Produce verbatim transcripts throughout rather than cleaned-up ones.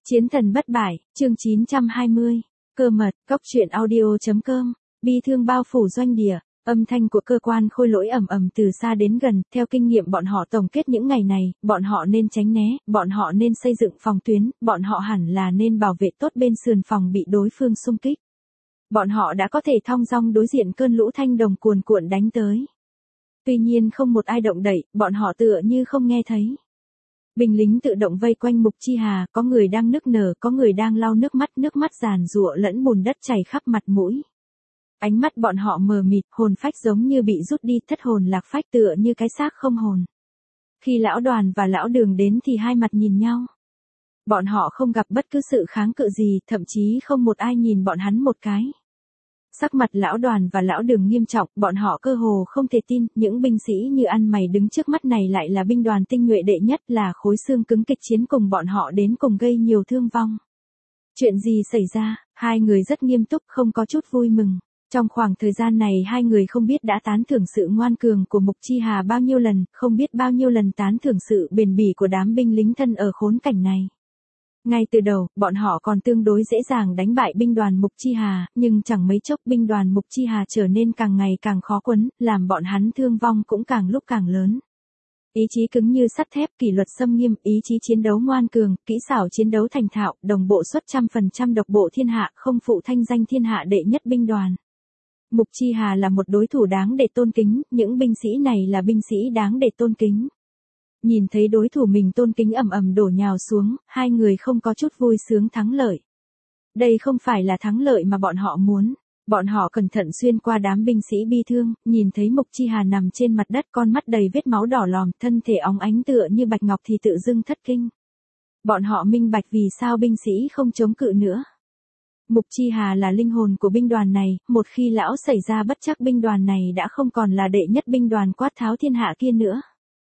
Chiến thần bất bại, chương chín trăm hai mươi. Cơ mật, cốc truyện audio.com. Bi thương bao phủ doanh địa, âm thanh của cơ quan khôi lỗi ầm ầm từ xa đến gần, theo kinh nghiệm bọn họ tổng kết những ngày này, bọn họ nên tránh né, bọn họ nên xây dựng phòng tuyến, bọn họ hẳn là nên bảo vệ tốt bên sườn phòng bị đối phương xung kích. Bọn họ đã có thể thong dong đối diện cơn lũ thanh đồng cuồn cuộn đánh tới. Tuy nhiên không một ai động đậy, bọn họ tựa như không nghe thấy. Binh lính tự động vây quanh Mục Chi Hà, có người đang nức nở, có người đang lau nước mắt, nước mắt giàn giụa lẫn bùn đất chảy khắp mặt mũi. Ánh mắt bọn họ mờ mịt, hồn phách giống như bị rút đi, thất hồn lạc phách tựa như cái xác không hồn. Khi lão Đoàn và lão Đường đến thì hai mặt nhìn nhau. Bọn họ không gặp bất cứ sự kháng cự gì, thậm chí không một ai nhìn bọn hắn một cái. Sắc mặt lão Đoàn và lão Đường nghiêm trọng, bọn họ cơ hồ không thể tin, những binh sĩ như ăn mày đứng trước mắt này lại là binh đoàn tinh nhuệ đệ nhất, là khối xương cứng kịch chiến cùng bọn họ đến cùng gây nhiều thương vong. Chuyện gì xảy ra? Hai người rất nghiêm túc, không có chút vui mừng. Trong khoảng thời gian này hai người không biết đã tán thưởng sự ngoan cường của Mục Chi Hà bao nhiêu lần, không biết bao nhiêu lần tán thưởng sự bền bỉ của đám binh lính thân ở khốn cảnh này. Ngay từ đầu, bọn họ còn tương đối dễ dàng đánh bại binh đoàn Mục Chi Hà, nhưng chẳng mấy chốc binh đoàn Mục Chi Hà trở nên càng ngày càng khó quấn, làm bọn hắn thương vong cũng càng lúc càng lớn. Ý chí cứng như sắt thép, kỷ luật xâm nghiêm, ý chí chiến đấu ngoan cường, kỹ xảo chiến đấu thành thạo, đồng bộ suất trăm phần trăm độc bộ thiên hạ, không phụ thanh danh thiên hạ đệ nhất binh đoàn. Mục Chi Hà là một đối thủ đáng để tôn kính, những binh sĩ này là binh sĩ đáng để tôn kính. Nhìn thấy đối thủ mình tôn kính ầm ầm đổ nhào xuống, hai người không có chút vui sướng thắng lợi. Đây không phải là thắng lợi mà bọn họ muốn. Bọn họ cẩn thận xuyên qua đám binh sĩ bi thương, nhìn thấy Mục Chi Hà nằm trên mặt đất, con mắt đầy vết máu đỏ lòm, thân thể óng ánh tựa như bạch ngọc thì tự dưng thất kinh. Bọn họ minh bạch vì sao binh sĩ không chống cự nữa. Mục Chi Hà là linh hồn của binh đoàn này, một khi lão xảy ra bất trắc binh đoàn này đã không còn là đệ nhất binh đoàn quát tháo thiên hạ kia nữa.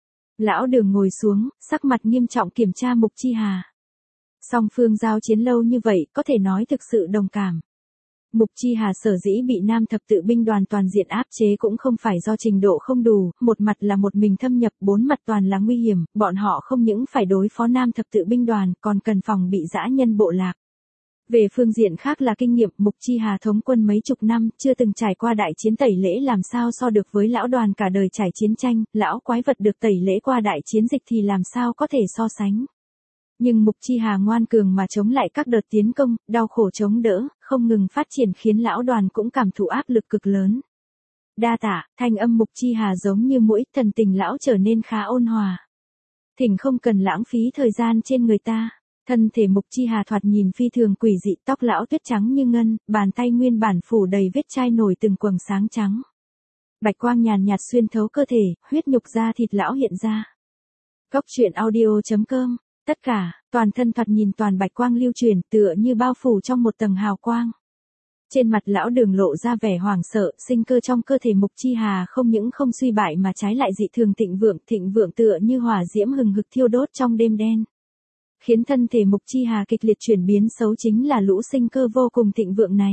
Lão Đường ngồi xuống, sắc mặt nghiêm trọng kiểm tra Mục Chi Hà. Song phương giao chiến lâu như vậy, có thể nói thực sự đồng cảm. Mục Chi Hà sở dĩ bị Nam thập tự binh đoàn toàn diện áp chế cũng không phải do trình độ không đủ, một mặt là một mình thâm nhập, bốn mặt toàn là nguy hiểm, bọn họ không những phải đối phó Nam thập tự binh đoàn, còn cần phòng bị dã nhân bộ lạc. Về phương diện khác là kinh nghiệm, Mục Chi Hà thống quân mấy chục năm, chưa từng trải qua đại chiến tẩy lễ làm sao so được với lão Đoàn cả đời trải chiến tranh, lão quái vật được tẩy lễ qua đại chiến dịch thì làm sao có thể so sánh. Nhưng Mục Chi Hà ngoan cường mà chống lại các đợt tiến công, đau khổ chống đỡ, không ngừng phát triển khiến lão Đoàn cũng cảm thụ áp lực cực lớn. Đa tạ, thanh âm Mục Chi Hà giống như mũi, thần tình lão trở nên khá ôn hòa. Thỉnh không cần lãng phí thời gian trên người ta. Thân thể Mục Chi Hà thoạt nhìn phi thường quỷ dị, tóc lão tuyết trắng như ngân, bàn tay nguyên bản phủ đầy vết chai nổi từng quầng sáng trắng. Bạch quang nhàn nhạt xuyên thấu cơ thể, huyết nhục da thịt lão hiện ra. Cốc truyện audio.com. Tất cả, toàn thân thoạt nhìn toàn bạch quang lưu truyền, tựa như bao phủ trong một tầng hào quang. Trên mặt lão Đường lộ ra vẻ hoảng sợ, sinh cơ trong cơ thể Mục Chi Hà không những không suy bại mà trái lại dị thường thịnh vượng, thịnh vượng tựa như hỏa diễm hừng hực thiêu đốt trong đêm đen. Khiến thân thể Mục Chi Hà kịch liệt chuyển biến xấu chính là lũ sinh cơ vô cùng thịnh vượng này.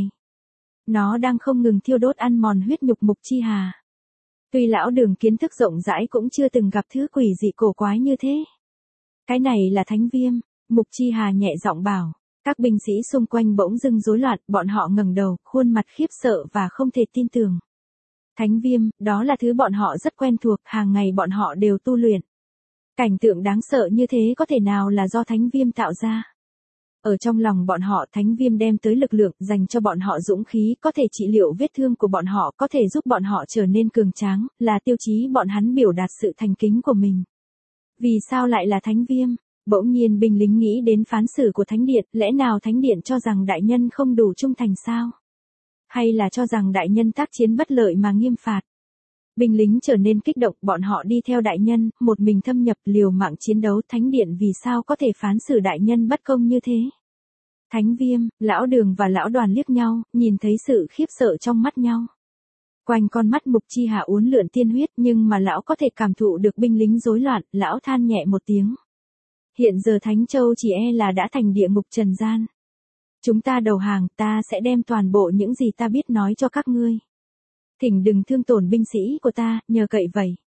Nó đang không ngừng thiêu đốt ăn mòn huyết nhục Mục Chi Hà. Tuy lão Đường kiến thức rộng rãi cũng chưa từng gặp thứ quỷ dị cổ quái như thế. Cái này là thánh viêm, Mục Chi Hà nhẹ giọng bảo. Các binh sĩ xung quanh bỗng dưng rối loạn, bọn họ ngẩng đầu, khuôn mặt khiếp sợ và không thể tin tưởng. Thánh viêm, đó là thứ bọn họ rất quen thuộc, hàng ngày bọn họ đều tu luyện. Cảnh tượng đáng sợ như thế có thể nào là do thánh viêm tạo ra? Ở trong lòng bọn họ, thánh viêm đem tới lực lượng, dành cho bọn họ dũng khí, có thể trị liệu vết thương của bọn họ, có thể giúp bọn họ trở nên cường tráng, là tiêu chí bọn hắn biểu đạt sự thành kính của mình. Vì sao lại là thánh viêm? Bỗng nhiên binh lính nghĩ đến phán xử của thánh điện, lẽ nào thánh điện cho rằng đại nhân không đủ trung thành sao? Hay là cho rằng đại nhân tác chiến bất lợi mà nghiêm phạt? Binh lính trở nên kích động, bọn họ đi theo đại nhân, một mình thâm nhập liều mạng chiến đấu, thánh điện vì sao có thể phán xử đại nhân bất công như thế? Thánh viêm, lão Đường và lão Đoàn liếc nhau, nhìn thấy sự khiếp sợ trong mắt nhau. Quanh con mắt Mục Chi Hà uốn lượn tiên huyết, nhưng mà lão có thể cảm thụ được binh lính rối loạn, lão than nhẹ một tiếng. Hiện giờ Thánh Châu chỉ e là đã thành địa ngục trần gian. Chúng ta đầu hàng, ta sẽ đem toàn bộ những gì ta biết nói cho các ngươi. Thỉnh đừng thương tổn binh sĩ của ta, nhờ cậy vậy.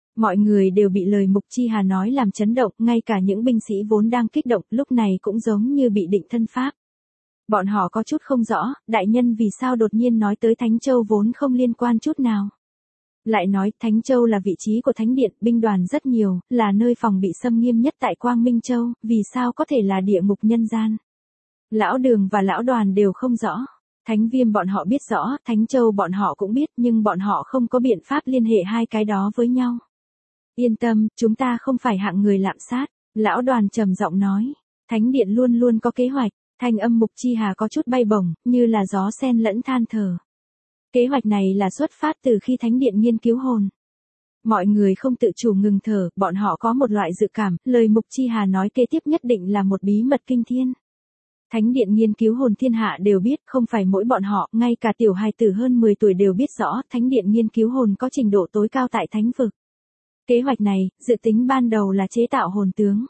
Mọi người đều bị lời Mục Chi Hà nói làm chấn động, ngay cả những binh sĩ vốn đang kích động lúc này cũng giống như bị định thân pháp. Bọn họ có chút không rõ, đại nhân vì sao đột nhiên nói tới Thánh Châu vốn không liên quan chút nào. Lại nói Thánh Châu là vị trí của Thánh Điện, binh đoàn rất nhiều, là nơi phòng bị xâm nghiêm nhất tại Quang Minh Châu, vì sao có thể là địa ngục nhân gian. Lão Đường và Lão Đoàn đều không rõ. Thánh Viêm bọn họ biết rõ, Thánh Châu bọn họ cũng biết, nhưng bọn họ không có biện pháp liên hệ hai cái đó với nhau. Yên tâm, chúng ta không phải hạng người lạm sát, Lão Đoàn trầm giọng nói. Thánh Điện luôn luôn có kế hoạch, thanh âm Mục Chi Hà có chút bay bổng, như là gió sen lẫn than thở. Kế hoạch này là xuất phát từ khi Thánh Điện nghiên cứu hồn. Mọi người không tự chủ ngừng thở, bọn họ có một loại dự cảm, lời Mục Chi Hà nói kế tiếp nhất định là một bí mật kinh thiên. Thánh Điện nghiên cứu hồn thiên hạ đều biết, không phải mỗi bọn họ, ngay cả tiểu hài tử hơn mười tuổi đều biết rõ, Thánh Điện nghiên cứu hồn có trình độ tối cao tại Thánh vực. Kế hoạch này, dự tính ban đầu là chế tạo hồn tướng.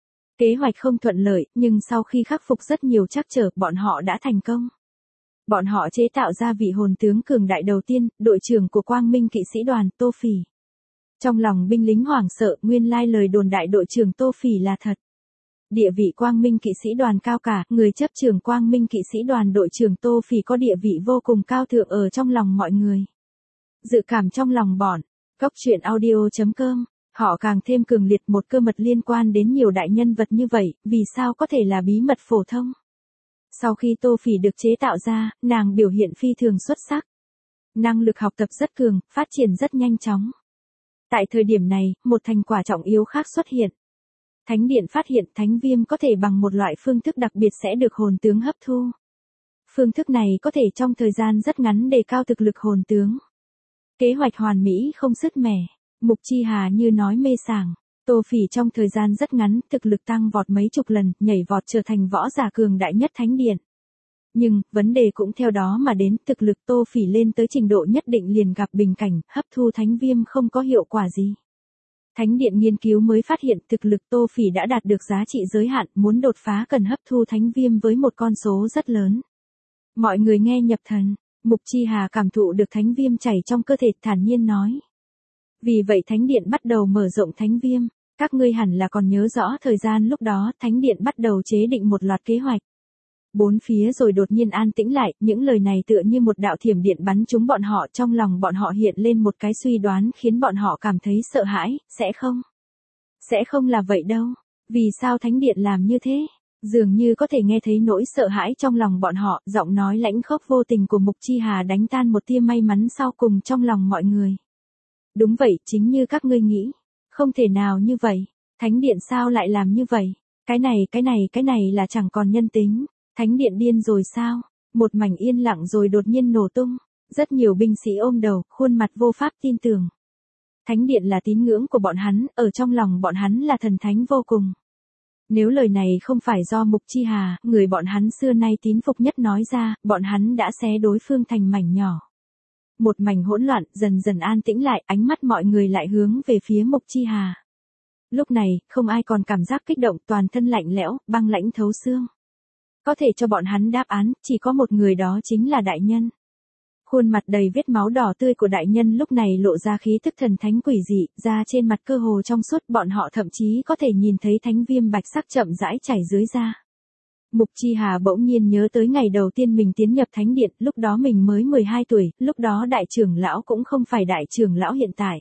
Kế hoạch không thuận lợi, nhưng sau khi khắc phục rất nhiều trắc trở, bọn họ đã thành công. Bọn họ chế tạo ra vị hồn tướng cường đại đầu tiên, đội trưởng của Quang Minh kỵ sĩ đoàn, Tô Phỉ. Trong lòng binh lính hoảng sợ, nguyên lai lời đồn đại đội trưởng Tô Phỉ là thật. Địa vị Quang Minh kỵ sĩ đoàn cao cả, người chấp trưởng Quang Minh kỵ sĩ đoàn đội trưởng Tô Phỉ có địa vị vô cùng cao thượng ở trong lòng mọi người. Dự cảm trong lòng bọn, Cốc truyện audio chấm com, họ càng thêm cường liệt một cơ mật liên quan đến nhiều đại nhân vật như vậy, vì sao có thể là bí mật phổ thông. Sau khi Tô Phỉ được chế tạo ra, nàng biểu hiện phi thường xuất sắc. Năng lực học tập rất cường, phát triển rất nhanh chóng. Tại thời điểm này, một thành quả trọng yếu khác xuất hiện. Thánh Điện phát hiện Thánh Viêm có thể bằng một loại phương thức đặc biệt sẽ được hồn tướng hấp thu. Phương thức này có thể trong thời gian rất ngắn đề cao thực lực hồn tướng. Kế hoạch hoàn mỹ không sứt mẻ, Mục Chi Hà như nói mê sảng. Tô Phỉ trong thời gian rất ngắn, thực lực tăng vọt mấy chục lần, nhảy vọt trở thành võ giả cường đại nhất Thánh Điện. Nhưng, vấn đề cũng theo đó mà đến, thực lực Tô Phỉ lên tới trình độ nhất định liền gặp bình cảnh, hấp thu Thánh Viêm không có hiệu quả gì. Thánh Điện nghiên cứu mới phát hiện thực lực Tô Phỉ đã đạt được giá trị giới hạn, muốn đột phá cần hấp thu Thánh Viêm với một con số rất lớn. Mọi người nghe nhập thần, Mục Chi Hà cảm thụ được Thánh Viêm chảy trong cơ thể, thản nhiên nói. Vì vậy Thánh Điện bắt đầu mở rộng Thánh Viêm, các ngươi hẳn là còn nhớ rõ thời gian lúc đó Thánh Điện bắt đầu chế định một loạt kế hoạch. Bốn phía rồi đột nhiên an tĩnh lại, những lời này tựa như một đạo thiểm điện bắn trúng bọn họ, trong lòng bọn họ hiện lên một cái suy đoán khiến bọn họ cảm thấy sợ hãi, sẽ không? Sẽ không là vậy đâu, vì sao Thánh Điện làm như thế? Dường như có thể nghe thấy nỗi sợ hãi trong lòng bọn họ, giọng nói lãnh khốc vô tình của Mục Chi Hà đánh tan một tia may mắn sau cùng trong lòng mọi người. Đúng vậy, chính như các ngươi nghĩ. Không thể nào như vậy. Thánh Điện sao lại làm như vậy? Cái này, cái này, cái này là chẳng còn nhân tính. Thánh Điện điên rồi sao? Một mảnh yên lặng rồi đột nhiên nổ tung. Rất nhiều binh sĩ ôm đầu, khuôn mặt vô pháp tin tưởng. Thánh Điện là tín ngưỡng của bọn hắn, ở trong lòng bọn hắn là thần thánh vô cùng. Nếu lời này không phải do Mục Chi Hà, người bọn hắn xưa nay tín phục nhất nói ra, bọn hắn đã xé đối phương thành mảnh nhỏ. Một mảnh hỗn loạn, dần dần an tĩnh lại, ánh mắt mọi người lại hướng về phía Mục Chi Hà. Lúc này, không ai còn cảm giác kích động, toàn thân lạnh lẽo, băng lãnh thấu xương. Có thể cho bọn hắn đáp án, chỉ có một người, đó chính là đại nhân. Khuôn mặt đầy vết máu đỏ tươi của đại nhân lúc này lộ ra khí tức thần thánh quỷ dị, da trên mặt cơ hồ trong suốt, bọn họ thậm chí có thể nhìn thấy Thánh Viêm bạch sắc chậm rãi chảy dưới da. Mục Chi Hà bỗng nhiên nhớ tới ngày đầu tiên mình tiến nhập Thánh Điện, lúc đó mình mới mười hai tuổi, lúc đó đại trưởng lão cũng không phải đại trưởng lão hiện tại.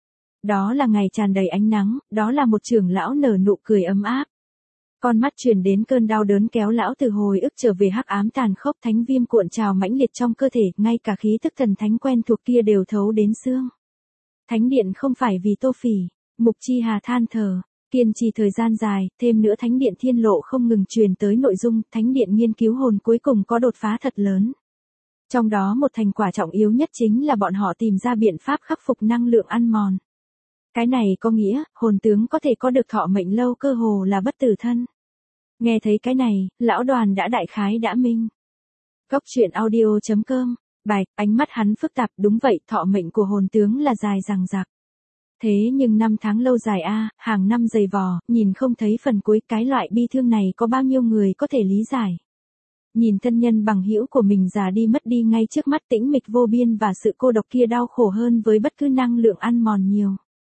Đó là ngày tràn đầy ánh nắng, đó là một trưởng lão nở nụ cười ấm áp. Con mắt truyền đến cơn đau đớn kéo lão từ hồi ức trở về hắc ám tàn khốc, Thánh Viêm cuộn trào mãnh liệt trong cơ thể, ngay cả khí tức thần thánh quen thuộc kia đều thấu đến xương. Thánh Điện không phải vì Tô Phỉ, Mục Chi Hà than thở. Kiên trì thời gian dài, thêm nữa Thánh Điện thiên lộ không ngừng truyền tới nội dung, Thánh Điện nghiên cứu hồn cuối cùng có đột phá thật lớn. Trong đó một thành quả trọng yếu nhất chính là bọn họ tìm ra biện pháp khắc phục năng lượng ăn mòn. Cái này có nghĩa, hồn tướng có thể có được thọ mệnh lâu, cơ hồ là bất tử thân. Nghe thấy cái này, lão Đoàn đã đại khái đã minh. Cốc truyện audio chấm com, bài, ánh mắt hắn phức tạp, đúng vậy, thọ mệnh của hồn tướng là dài dằng dặc. Thế nhưng năm tháng lâu dài a, hàng năm dày vò, nhìn không thấy phần cuối, cái loại bi thương này có bao nhiêu người có thể lý giải. Nhìn thân nhân bằng hữu của mình già đi mất đi ngay trước mắt, tĩnh mịch vô biên và sự cô độc kia đau khổ hơn với bất cứ năng lượng ăn mòn nhiều.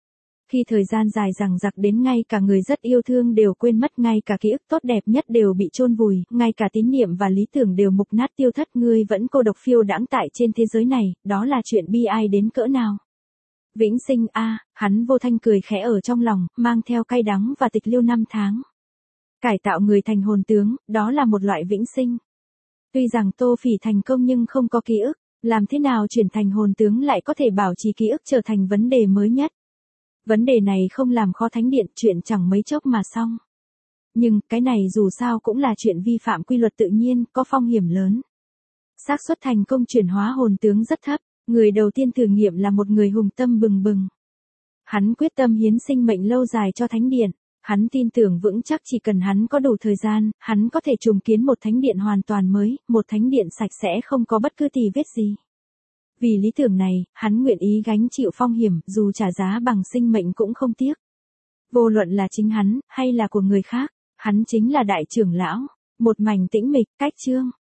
Khi thời gian dài dằng dặc đến ngay cả người rất yêu thương đều quên mất, ngay cả ký ức tốt đẹp nhất đều bị chôn vùi, ngay cả tín niệm và lý tưởng đều mục nát tiêu thất, ngươi vẫn cô độc phiêu đãng tại trên thế giới này, đó là chuyện bi ai đến cỡ nào. Vĩnh sinh a, à, hắn vô thanh cười khẽ ở trong lòng, mang theo cay đắng và tịch liêu năm tháng. Cải tạo người thành hồn tướng, đó là một loại vĩnh sinh. Tuy rằng Tô Phỉ thành công nhưng không có ký ức, làm thế nào chuyển thành hồn tướng lại có thể bảo trì ký ức trở thành vấn đề mới nhất. Vấn đề này không làm khó thánh điện, chuyện chẳng mấy chốc mà xong. Nhưng, cái này dù sao cũng là chuyện vi phạm quy luật tự nhiên, có phong hiểm lớn. Xác suất thành công chuyển hóa hồn tướng rất thấp, người đầu tiên thử nghiệm là một người hùng tâm bừng bừng. Hắn quyết tâm hiến sinh mệnh lâu dài cho thánh điện, hắn tin tưởng vững chắc chỉ cần hắn có đủ thời gian, hắn có thể trùng kiến một thánh điện hoàn toàn mới, một thánh điện sạch sẽ không có bất cứ tì vết gì. Vì lý tưởng này, hắn nguyện ý gánh chịu phong hiểm, dù trả giá bằng sinh mệnh cũng không tiếc. Vô luận là chính hắn, hay là của người khác, hắn chính là đại trưởng lão. Một mảnh tĩnh mịch, cách chương.